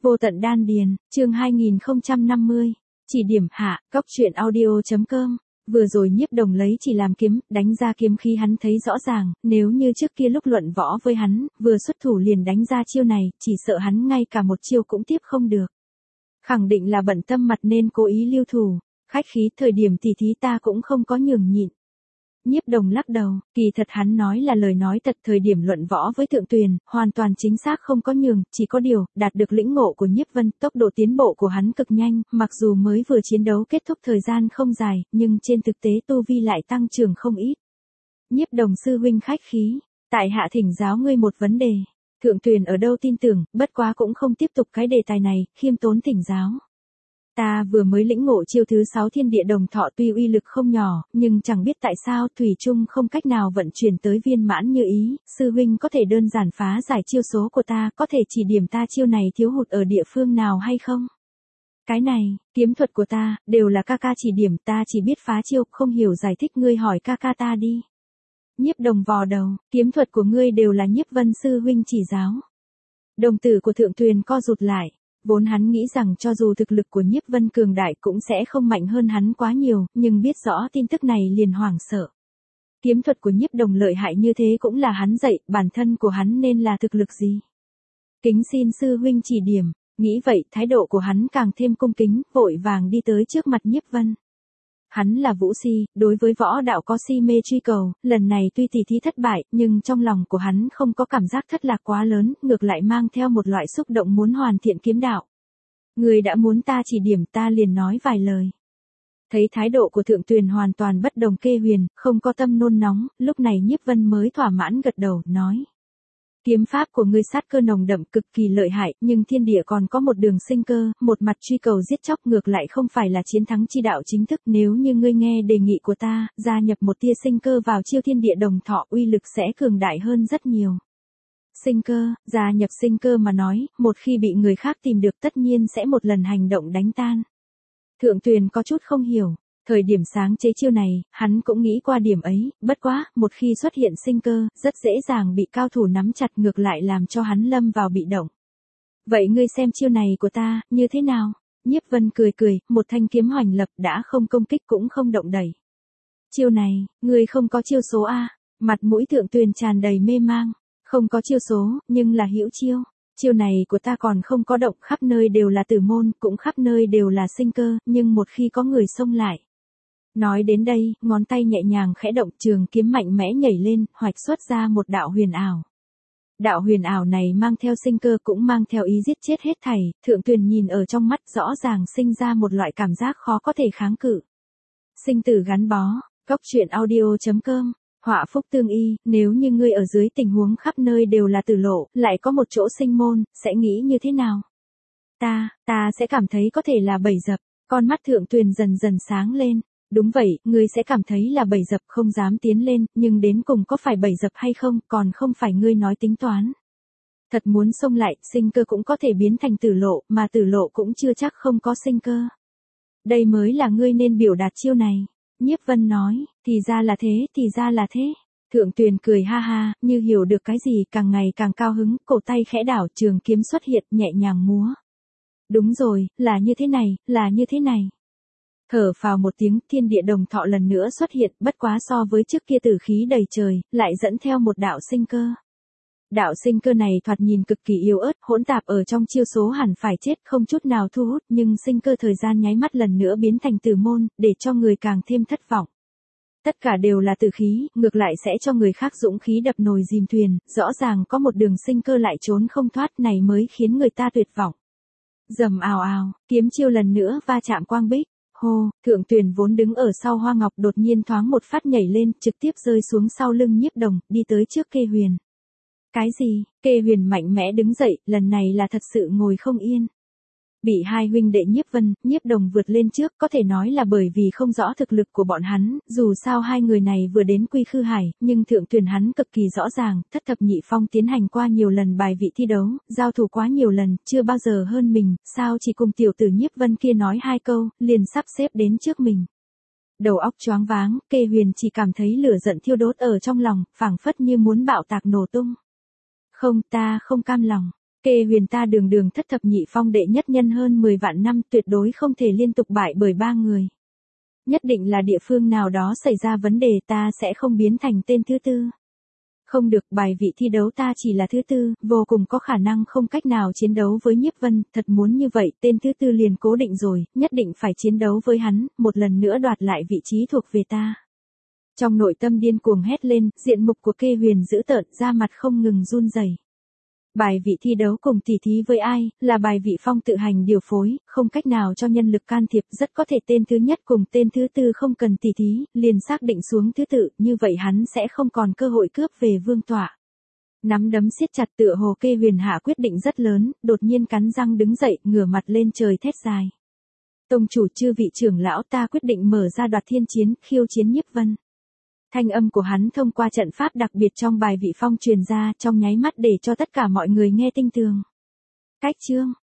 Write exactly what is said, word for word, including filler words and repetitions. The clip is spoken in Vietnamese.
Vô tận đan điền, chương hai nghìn không trăm năm mươi. Chỉ điểm hạ, cóc truyện audio chấm com. Vừa rồi Nhiếp Đồng lấy chỉ làm kiếm, đánh ra kiếm khí hắn thấy rõ ràng, nếu như trước kia lúc luận võ với hắn, vừa xuất thủ liền đánh ra chiêu này, chỉ sợ hắn ngay cả một chiêu cũng tiếp không được. Khẳng định là bận tâm mặt nên cố ý lưu thủ, khách khí thời điểm tỉ thí ta cũng không có nhường nhịn. Nhiếp Đồng lắc đầu, kỳ thật hắn nói là lời nói thật, thời điểm luận võ với Thượng Tuyền, hoàn toàn chính xác không có nhường, chỉ có điều, đạt được lĩnh ngộ của Nhiếp Vân, tốc độ tiến bộ của hắn cực nhanh, mặc dù mới vừa chiến đấu kết thúc thời gian không dài, nhưng trên thực tế tu vi lại tăng trưởng không ít. Nhiếp Đồng sư huynh khách khí, tại hạ thỉnh giáo ngươi một vấn đề. Thượng Tuyền ở đâu tin tưởng, bất quá cũng không tiếp tục cái đề tài này, khiêm tốn thỉnh giáo. Ta vừa mới lĩnh ngộ chiêu thứ sáu thiên địa đồng thọ, tuy uy lực không nhỏ, nhưng chẳng biết tại sao thủy chung không cách nào vận chuyển tới viên mãn như ý, sư huynh có thể đơn giản phá giải chiêu số của ta, có thể chỉ điểm ta chiêu này thiếu hụt ở địa phương nào hay không? Cái này, kiếm thuật của ta, đều là ca ca chỉ điểm, ta chỉ biết phá chiêu, không hiểu giải thích, ngươi hỏi ca ca ta đi. Nhiếp Đồng vò đầu, kiếm thuật của ngươi đều là Nhiếp Vân sư huynh chỉ giáo. Đồng tử của Thượng Tuyền co rụt lại. Vốn hắn nghĩ rằng cho dù thực lực của Nhiếp Vân cường đại cũng sẽ không mạnh hơn hắn quá nhiều, nhưng biết rõ tin tức này liền hoảng sợ. Kiếm thuật của Nhiếp Đồng lợi hại như thế cũng là hắn dạy, bản thân của hắn nên là thực lực gì? Kính xin sư huynh chỉ điểm, nghĩ vậy thái độ của hắn càng thêm cung kính, vội vàng đi tới trước mặt Nhiếp Vân. Hắn là vũ si, đối với võ đạo có si mê truy cầu, lần này tuy tỉ thí thất bại, nhưng trong lòng của hắn không có cảm giác thất lạc quá lớn, ngược lại mang theo một loại xúc động muốn hoàn thiện kiếm đạo. Người đã muốn ta chỉ điểm, ta liền nói vài lời. Thấy thái độ của Thượng Tuyền hoàn toàn bất đồng, Kê Huyền, không có tâm nôn nóng, lúc này Nhiếp Vân mới thỏa mãn gật đầu, nói. Kiếm pháp của ngươi sát cơ nồng đậm cực kỳ lợi hại, nhưng thiên địa còn có một đường sinh cơ, một mặt truy cầu giết chóc, ngược lại không phải là chiến thắng chi đạo chính thức. Nếu như ngươi nghe đề nghị của ta, gia nhập một tia sinh cơ vào chiêu thiên địa đồng thọ, uy lực sẽ cường đại hơn rất nhiều. Sinh cơ, gia nhập sinh cơ mà nói, một khi bị người khác tìm được tất nhiên sẽ một lần hành động đánh tan. Thượng Tuyền có chút không hiểu. Thời điểm sáng chế chiêu này, hắn cũng nghĩ qua điểm ấy, bất quá, một khi xuất hiện sinh cơ, rất dễ dàng bị cao thủ nắm chặt, ngược lại làm cho hắn lâm vào bị động. Vậy ngươi xem chiêu này của ta, như thế nào? Nhiếp Vân cười cười, một thanh kiếm hoành lập, đã không công kích cũng không động đẩy. Chiêu này, ngươi không có chiêu số a? Mặt mũi Thượng Tuyền tràn đầy mê mang, không có chiêu số, nhưng là hữu chiêu. Chiêu này của ta còn không có động, khắp nơi đều là tử môn, cũng khắp nơi đều là sinh cơ, nhưng một khi có người xông lại. Nói đến đây, ngón tay nhẹ nhàng khẽ động, trường kiếm mạnh mẽ nhảy lên, hoạch xuất ra một đạo huyền ảo. Đạo huyền ảo này mang theo sinh cơ cũng mang theo ý giết chết hết thảy, Thượng Tuyền nhìn ở trong mắt rõ ràng sinh ra một loại cảm giác khó có thể kháng cự. Sinh tử gắn bó, cóc truyện audio chấm com, họa phúc tương y, nếu như ngươi ở dưới tình huống khắp nơi đều là tử lộ, lại có một chỗ sinh môn, sẽ nghĩ như thế nào? Ta, ta sẽ cảm thấy có thể là bẫy dập, con mắt Thượng Tuyền dần dần sáng lên. Đúng vậy, ngươi sẽ cảm thấy là bẫy dập, không dám tiến lên, nhưng đến cùng có phải bẫy dập hay không, còn không phải ngươi nói tính toán. Thật muốn xông lại, sinh cơ cũng có thể biến thành tử lộ, mà tử lộ cũng chưa chắc không có sinh cơ. Đây mới là ngươi nên biểu đạt chiêu này. Nhiếp Vân nói, thì ra là thế, thì ra là thế. Thượng Tuyền cười ha ha, như hiểu được cái gì, càng ngày càng cao hứng, cổ tay khẽ đảo, trường kiếm xuất hiện, nhẹ nhàng múa. Đúng rồi, là như thế này, là như thế này. Thở phào một tiếng, thiên địa đồng thọ lần nữa xuất hiện, bất quá so với trước kia tử khí đầy trời, lại dẫn theo một đạo sinh cơ. Đạo sinh cơ này thoạt nhìn cực kỳ yếu ớt, hỗn tạp ở trong chiêu số hẳn phải chết, không chút nào thu hút, nhưng sinh cơ thời gian nháy mắt lần nữa biến thành tử môn, để cho người càng thêm thất vọng. Tất cả đều là tử khí, ngược lại sẽ cho người khác dũng khí đập nồi dìm thuyền, rõ ràng có một đường sinh cơ lại trốn không thoát, này mới khiến người ta tuyệt vọng. Rầm ào ào, kiếm chiêu lần nữa va chạm quang bích. Hô, Thượng Tuyền vốn đứng ở sau hoa ngọc đột nhiên thoáng một phát nhảy lên, trực tiếp rơi xuống sau lưng Nhiếp Đồng, đi tới trước Kê Huyền. Cái gì? Kê Huyền mạnh mẽ đứng dậy, lần này là thật sự ngồi không yên. Bị hai huynh đệ Nhiếp Vân, Nhiếp Đồng vượt lên trước, có thể nói là bởi vì không rõ thực lực của bọn hắn, dù sao hai người này vừa đến Quy Khư Hải, nhưng Thượng Tuyền hắn cực kỳ rõ ràng, thất thập nhị phong tiến hành qua nhiều lần bài vị thi đấu, giao thủ quá nhiều lần, chưa bao giờ hơn mình, sao chỉ cùng tiểu tử Nhiếp Vân kia nói hai câu, liền sắp xếp đến trước mình. Đầu óc choáng váng, Kê Huyền chỉ cảm thấy lửa giận thiêu đốt ở trong lòng, phảng phất như muốn bạo tạc nổ tung. Không, ta không cam lòng. Kê Huyền ta đường đường thất thập nhị phong đệ nhất nhân hơn mười vạn năm, tuyệt đối không thể liên tục bại bởi ba người. Nhất định là địa phương nào đó xảy ra vấn đề, ta sẽ không biến thành tên thứ tư. Không được, bài vị thi đấu ta chỉ là thứ tư, vô cùng có khả năng không cách nào chiến đấu với Nhiếp Vân, thật muốn như vậy, tên thứ tư liền cố định rồi, nhất định phải chiến đấu với hắn, một lần nữa đoạt lại vị trí thuộc về ta. Trong nội tâm điên cuồng hét lên, diện mục của Kê Huyền dữ tợn, da mặt không ngừng run rẩy. Bài vị thi đấu cùng tỉ thí với ai, là bài vị phong tự hành điều phối, không cách nào cho nhân lực can thiệp, rất có thể tên thứ nhất cùng tên thứ tư không cần tỉ thí, liền xác định xuống thứ tự, như vậy hắn sẽ không còn cơ hội cướp về vương tọa. Nắm đấm siết chặt, tựa hồ Kê Huyền hạ quyết định rất lớn, đột nhiên cắn răng đứng dậy, ngửa mặt lên trời thét dài. Tông chủ, chư vị trưởng lão, ta quyết định mở ra đoạt thiên chiến, khiêu chiến Nhiếp Vân. Thanh âm của hắn thông qua trận pháp đặc biệt trong bài vị phong truyền ra, trong nháy mắt để cho tất cả mọi người nghe tinh tường. Cách chương